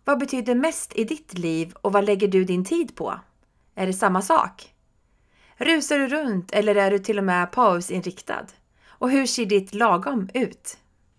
Vad betyder mest i ditt liv och vad lägger du din tid på? Är det samma sak? Rusar du runt eller är du till och med pausinriktad? Och hur ser ditt lagom ut?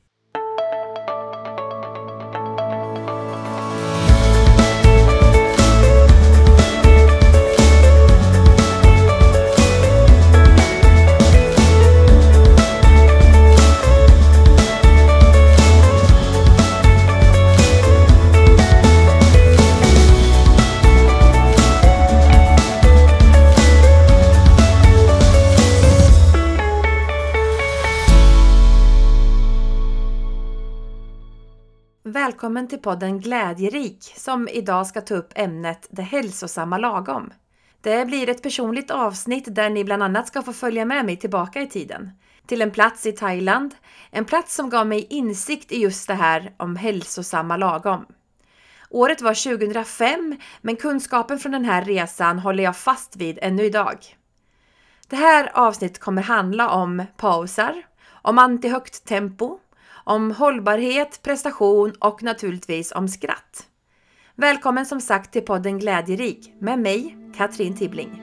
Välkommen till podden Glädjerik som idag ska ta upp ämnet det hälsosamma lagom. Det blir ett personligt avsnitt där ni bland annat ska få följa med mig tillbaka i tiden. Till en plats i Thailand, en plats som gav mig insikt i just det här om hälsosamma lagom. Året var 2005, men kunskapen från den här resan håller jag fast vid ännu idag. Det här avsnittet kommer handla om pausar, om antihögt tempo, om hållbarhet, prestation och naturligtvis om skratt. Välkommen som sagt till podden Glädjerik med mig, Katrin Tibbling.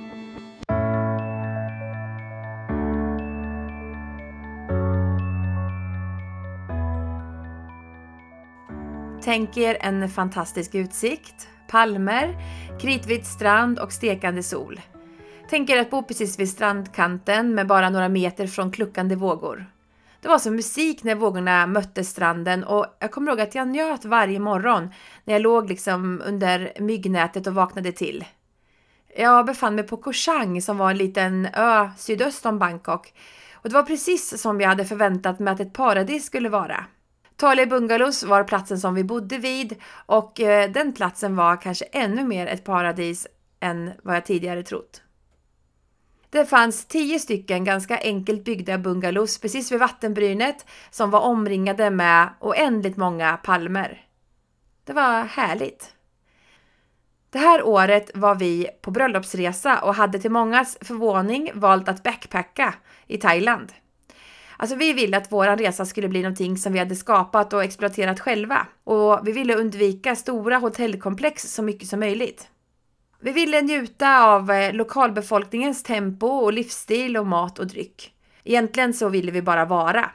Tänk er en fantastisk utsikt, palmer, kritvit strand och stekande sol. Tänk er att bo precis vid strandkanten med bara några meter från kluckande vågor. Det var som musik när vågorna mötte stranden och jag kommer ihåg att jag njöt varje morgon när jag låg under myggnätet och vaknade till. Jag befann mig på Koh Chang som var en liten ö sydöst om Bangkok och det var precis som jag hade förväntat mig att ett paradis skulle vara. Thale Bungalows var platsen som vi bodde vid och den platsen var kanske ännu mer ett paradis än vad jag tidigare trott. Det fanns 10 stycken ganska enkelt byggda bungalows precis vid vattenbrynet som var omringade med oändligt många palmer. Det var härligt. Det här året var vi på bröllopsresa och hade till mångas förvåning valt att backpacka i Thailand. Alltså vi ville att våran resa skulle bli någonting som vi hade skapat och exploaterat själva. Och vi ville undvika stora hotellkomplex så mycket som möjligt. Vi ville njuta av lokalbefolkningens tempo och livsstil och mat och dryck. Egentligen så ville vi bara vara.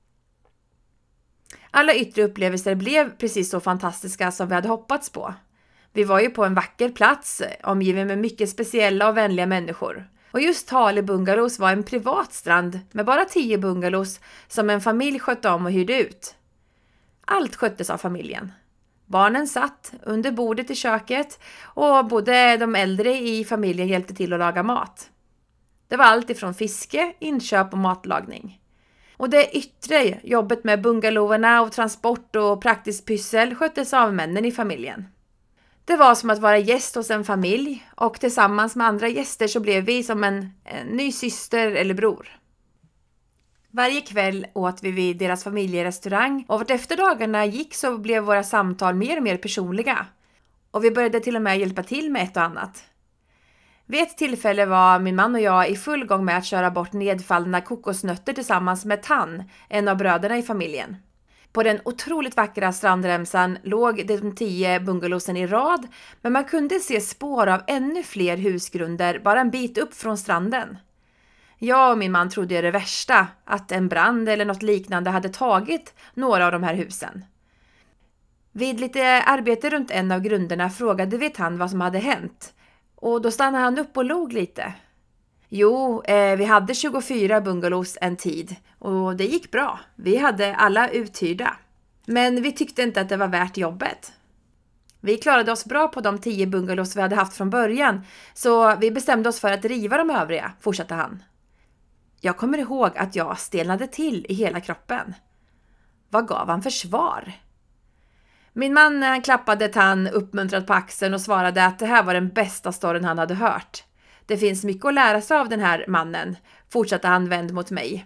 Alla yttre upplevelser blev precis så fantastiska som vi hade hoppats på. Vi var ju på en vacker plats, omgiven med mycket speciella och vänliga människor. Och just Thale Bungalows var en privat strand med bara 10 bungalows som en familj skötte om och hyrde ut. Allt sköttes av familjen. Barnen satt under bordet i köket och både de äldre i familjen hjälpte till att laga mat. Det var allt ifrån fiske, inköp och matlagning. Och det yttre jobbet med bungalowerna och transport och praktiskt pyssel sköttes av männen i familjen. Det var som att vara gäst hos en familj och tillsammans med andra gäster så blev vi som en ny syster eller bror. Varje kväll åt vi vid deras familjerestaurang och vart efter dagarna gick så blev våra samtal mer och mer personliga. Och vi började till och med hjälpa till med ett och annat. Vid ett tillfälle var min man och jag i full gång med att köra bort nedfallna kokosnötter tillsammans med Tan, en av bröderna i familjen. På den otroligt vackra strandremsan låg de 10 bungalowsen i rad, men man kunde se spår av ännu fler husgrunder bara en bit upp från stranden. Jag och min man trodde det värsta, att en brand eller något liknande hade tagit några av de här husen. Vid lite arbete runt en av grunderna frågade vi han vad som hade hänt. Och då stannade han upp och log lite. Jo, vi hade 24 bungalows en tid och det gick bra. Vi hade alla uthyrda. Men vi tyckte inte att det var värt jobbet. Vi klarade oss bra på de 10 bungalows vi hade haft från början, så vi bestämde oss för att riva de övriga, fortsatte han. Jag kommer ihåg att jag stelnade till i hela kroppen. Vad gav han för svar? Min man klappade Tan uppmuntrat på axeln och svarade att det här var den bästa storyn han hade hört. Det finns mycket att lära sig av den här mannen, fortsatte han vänd mot mig.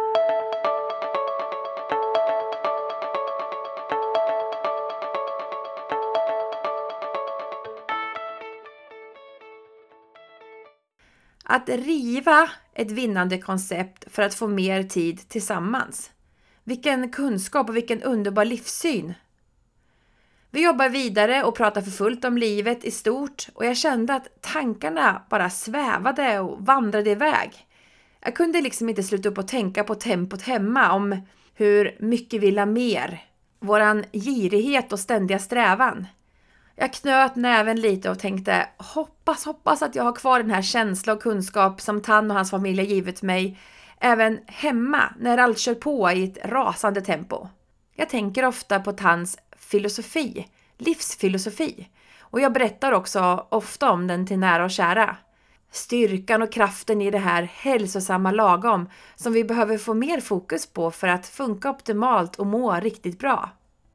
Att riva ett vinnande koncept för att få mer tid tillsammans. Vilken kunskap och vilken underbar livssyn. Vi jobbar vidare och pratar för fullt om livet i stort och jag kände att tankarna bara svävade och vandrade iväg. Jag kunde liksom inte sluta upp och tänka på tempot hemma, om hur mycket vi vill ha mer. Våran girighet och ständiga strävan. Jag knöt näven lite och tänkte, hoppas att jag har kvar den här känsla och kunskap som Tan och hans familj har givit mig, även hemma när allt kör på i ett rasande tempo. Jag tänker ofta på Tans filosofi, livsfilosofi, och jag berättar också ofta om den till nära och kära. Styrkan och kraften i det här hälsosamma lagom som vi behöver få mer fokus på för att funka optimalt och må riktigt bra.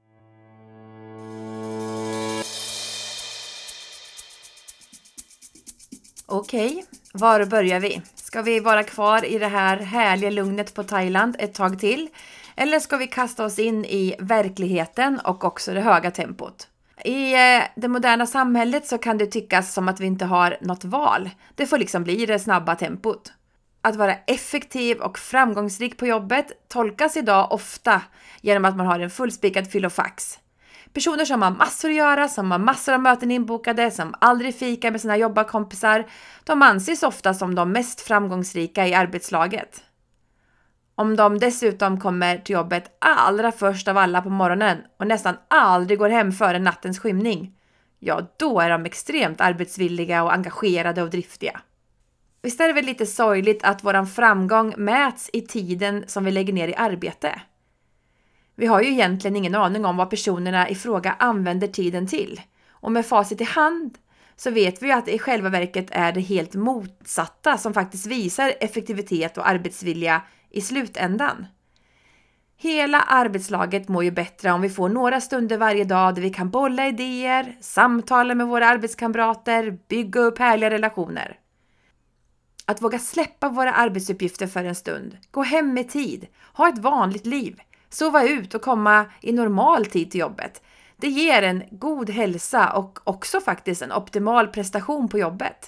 Okej, var börjar vi? Ska vi vara kvar i det här härliga lugnet på Thailand ett tag till? Eller ska vi kasta oss in i verkligheten och också det höga tempot? I det moderna samhället så kan det tyckas som att vi inte har något val. Det får liksom bli det snabba tempot. Att vara effektiv och framgångsrik på jobbet tolkas idag ofta genom att man har en fullspikad filofax. Personer som har massor att göra, som har massor av möten inbokade, som aldrig fikar med sina jobbarkompisar, de anses ofta som de mest framgångsrika i arbetslaget. Om de dessutom kommer till jobbet allra först av alla på morgonen och nästan aldrig går hem före nattens skymning, ja då är de extremt arbetsvilliga och engagerade och driftiga. Visst är det väl lite sorgligt att våran framgång mäts i tiden som vi lägger ner i arbete. Vi har ju egentligen ingen aning om vad personerna i fråga använder tiden till. Och med facit i hand så vet vi ju att i själva verket är det helt motsatta som faktiskt visar effektivitet och arbetsvilja i slutändan. Hela arbetslaget mår ju bättre om vi får några stunder varje dag där vi kan bolla idéer, samtala med våra arbetskamrater, bygga upp härliga relationer. Att våga släppa våra arbetsuppgifter för en stund, gå hem med tid, ha ett vanligt liv, sova ut och komma i normal tid till jobbet. Det ger en god hälsa och också faktiskt en optimal prestation på jobbet.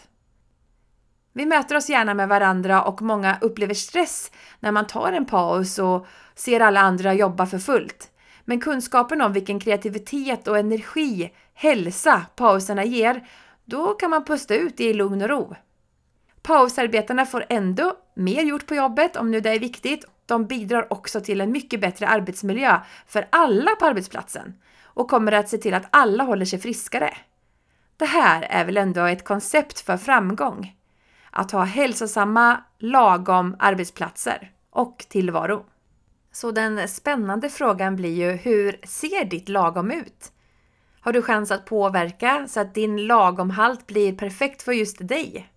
Vi möter oss gärna med varandra och många upplever stress när man tar en paus och ser alla andra jobba för fullt. Men kunskapen om vilken kreativitet och energi, hälsa pauserna ger, då kan man pusta ut i lugn och ro. Pausarbetarna får ändå mer gjort på jobbet om nu det är viktigt. De bidrar också till en mycket bättre arbetsmiljö för alla på arbetsplatsen och kommer att se till att alla håller sig friskare. Det här är väl ändå ett koncept för framgång. Att ha hälsosamma, lagom arbetsplatser och tillvaro. Så den spännande frågan blir ju, hur ser ditt lagom ut? Har du chans att påverka så att din lagomhalt blir perfekt för just dig?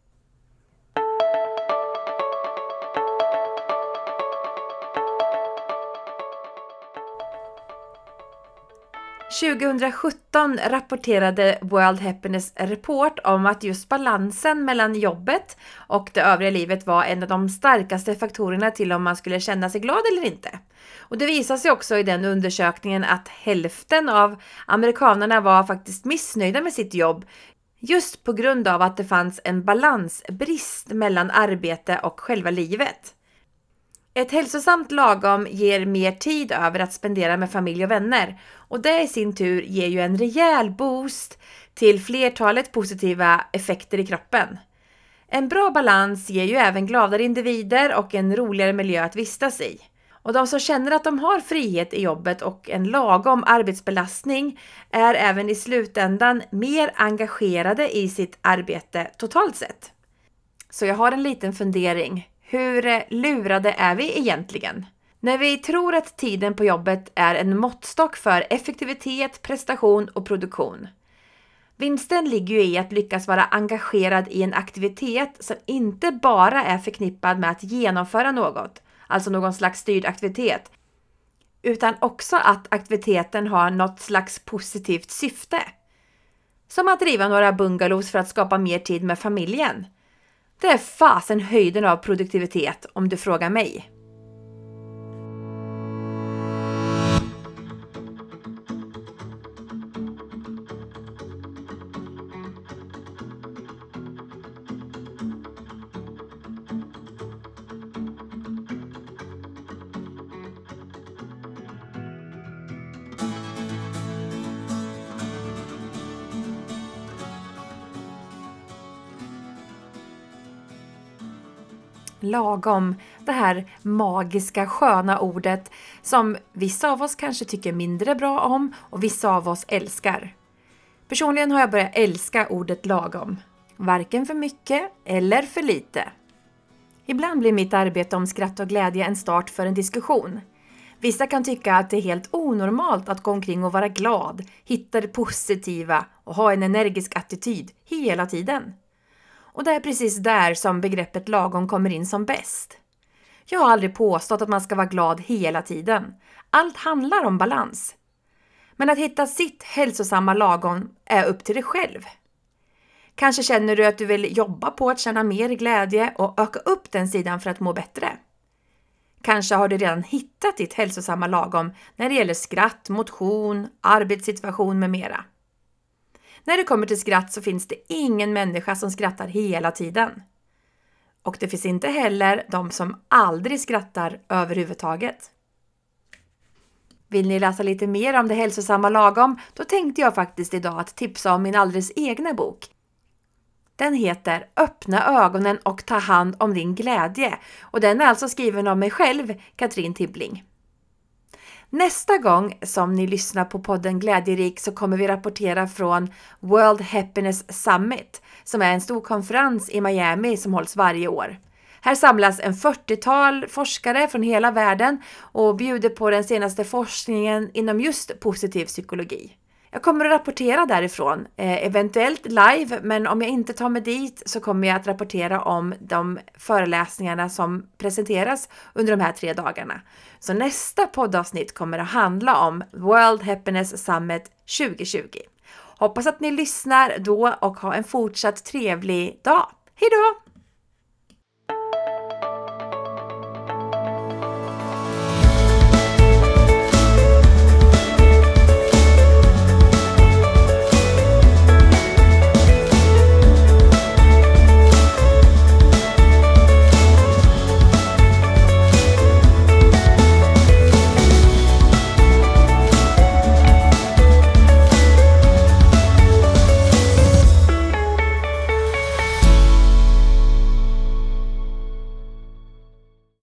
–2017 rapporterade World Happiness Report om att just balansen mellan jobbet och det övriga livet var en av de starkaste faktorerna till om man skulle känna sig glad eller inte. Och det visar sig också i den undersökningen att hälften av amerikanerna var faktiskt missnöjda med sitt jobb just på grund av att det fanns en balansbrist mellan arbete och själva livet. Ett hälsosamt lagom ger mer tid över att spendera med familj och vänner, och det i sin tur ger ju en rejäl boost till flertalet positiva effekter i kroppen. En bra balans ger ju även gladare individer och en roligare miljö att vistas i. Och de som känner att de har frihet i jobbet och en lagom arbetsbelastning är även i slutändan mer engagerade i sitt arbete totalt sett. Så jag har en liten fundering. Hur lurade är vi egentligen? När vi tror att tiden på jobbet är en måttstock för effektivitet, prestation och produktion. Vinsten ligger ju i att lyckas vara engagerad i en aktivitet som inte bara är förknippad med att genomföra något, alltså någon slags styrd aktivitet, utan också att aktiviteten har något slags positivt syfte. Som att driva några bungalows för att skapa mer tid med familjen. Det är fasen höjden av produktivitet om du frågar mig. Lagom, det här magiska sköna ordet som vissa av oss kanske tycker mindre bra om och vissa av oss älskar. Personligen har jag börjat älska ordet lagom. Varken för mycket eller för lite. Ibland blir mitt arbete om skratt och glädje en start för en diskussion. Vissa kan tycka att det är helt onormalt att gå omkring och vara glad, hitta det positiva och ha en energisk attityd hela tiden. Och det är precis där som begreppet lagom kommer in som bäst. Jag har aldrig påstått att man ska vara glad hela tiden. Allt handlar om balans. Men att hitta sitt hälsosamma lagom är upp till dig själv. Kanske känner du att du vill jobba på att känna mer glädje och öka upp den sidan för att må bättre. Kanske har du redan hittat ditt hälsosamma lagom när det gäller skratt, motion, arbetssituation med mera. När det kommer till skratt så finns det ingen människa som skrattar hela tiden. Och det finns inte heller de som aldrig skrattar överhuvudtaget. Vill ni läsa lite mer om det hälsosamma lagom? Då tänkte jag faktiskt idag att tipsa om min alldeles egna bok. Den heter Öppna ögonen och ta hand om din glädje. Och den är alltså skriven av mig själv, Katrin Tibbling. Nästa gång som ni lyssnar på podden Glädjerik så kommer vi rapportera från World Happiness Summit som är en stor konferens i Miami som hålls varje år. Här samlas en 40-tal forskare från hela världen och bjuder på den senaste forskningen inom just positiv psykologi. Jag kommer att rapportera därifrån, eventuellt live, men om jag inte tar mig dit så kommer jag att rapportera om de föreläsningarna som presenteras under de här 3 dagarna. Så nästa poddavsnitt kommer att handla om World Happiness Summit 2020. Hoppas att ni lyssnar då och har en fortsatt trevlig dag. Hej då!